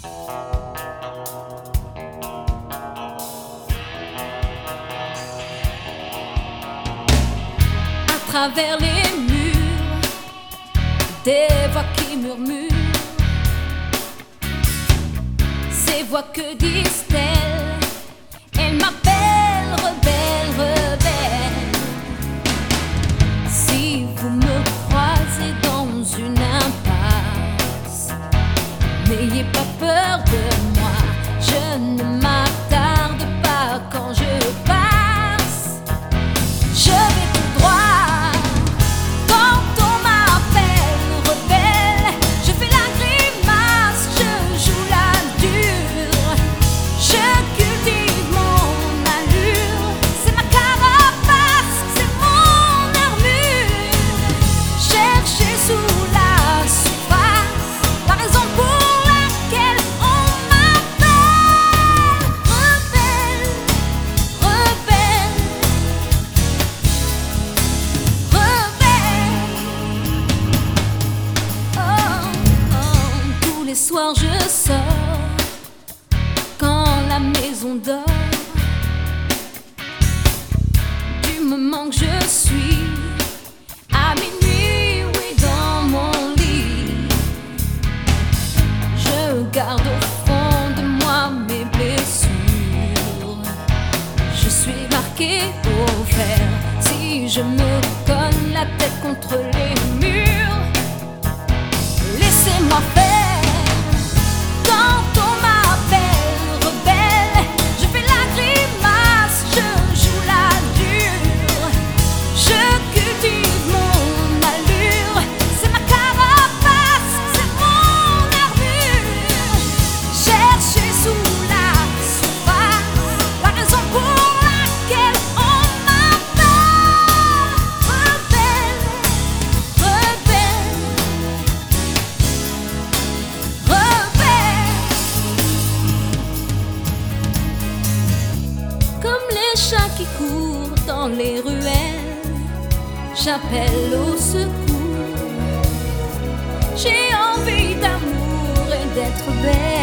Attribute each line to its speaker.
Speaker 1: À travers les murs, des voix qui murmurent. Ces voix, que disent-elles? Elles m'appellent rebelle, rebelle. Si vous me croisez dans une impasse, n'ayez pas peur de moi, je ne m'attarde pas quand je passe. Je vais tout droit. Quand on m'appelle rebelle, je fais la grimace, je joue la dure. Je cultive mon allure, c'est ma carapace, c'est mon armure. Cherchez sous la surface la raison pour laquelle on m'appelle rebelle, rebelle, rebelle. Oh, oh. Tous les soirs je sors quand la maison dort. Du moment que je suis à minuit, oui, dans mon lit, je garde au fond de moi mes blessures. Je suis marqué au fer si je me cogne la tête contre les murs. Laissez-moi faire. Quand on m'appelle rebelle, je fais la grimace, je joue la dure. Je cultive mon allure, c'est ma carapace, c'est mon armure. Cherchez sous la surface la raison pour laquelle on m'appelle rebelle, rebelle, rebelle. Comme les chats qui courent dans les ruelles, j'appelle au secours. J'ai envie d'amour et d'être belle.